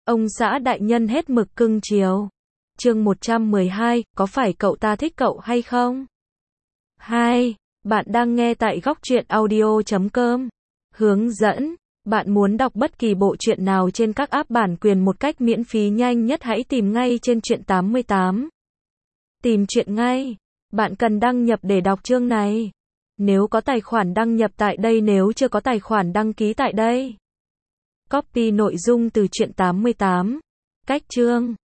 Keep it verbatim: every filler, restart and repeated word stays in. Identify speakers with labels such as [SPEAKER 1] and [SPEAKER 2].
[SPEAKER 1] Ông xã đại nhân hết mực cưng chiều. Chương một trăm mười hai, có phải cậu ta thích cậu hay không? hai. Bạn đang nghe tại góc truyện audio chấm com. Hướng dẫn. Bạn muốn đọc bất kỳ bộ truyện nào trên các app bản quyền một cách miễn phí nhanh nhất, hãy tìm ngay trên truyện tám mươi tám. Tìm truyện ngay. Bạn cần đăng nhập để đọc chương này. Nếu có tài khoản đăng nhập tại đây, nếu chưa có tài khoản đăng ký tại đây. Copy nội dung từ truyện tám mươi tám. Cách chương.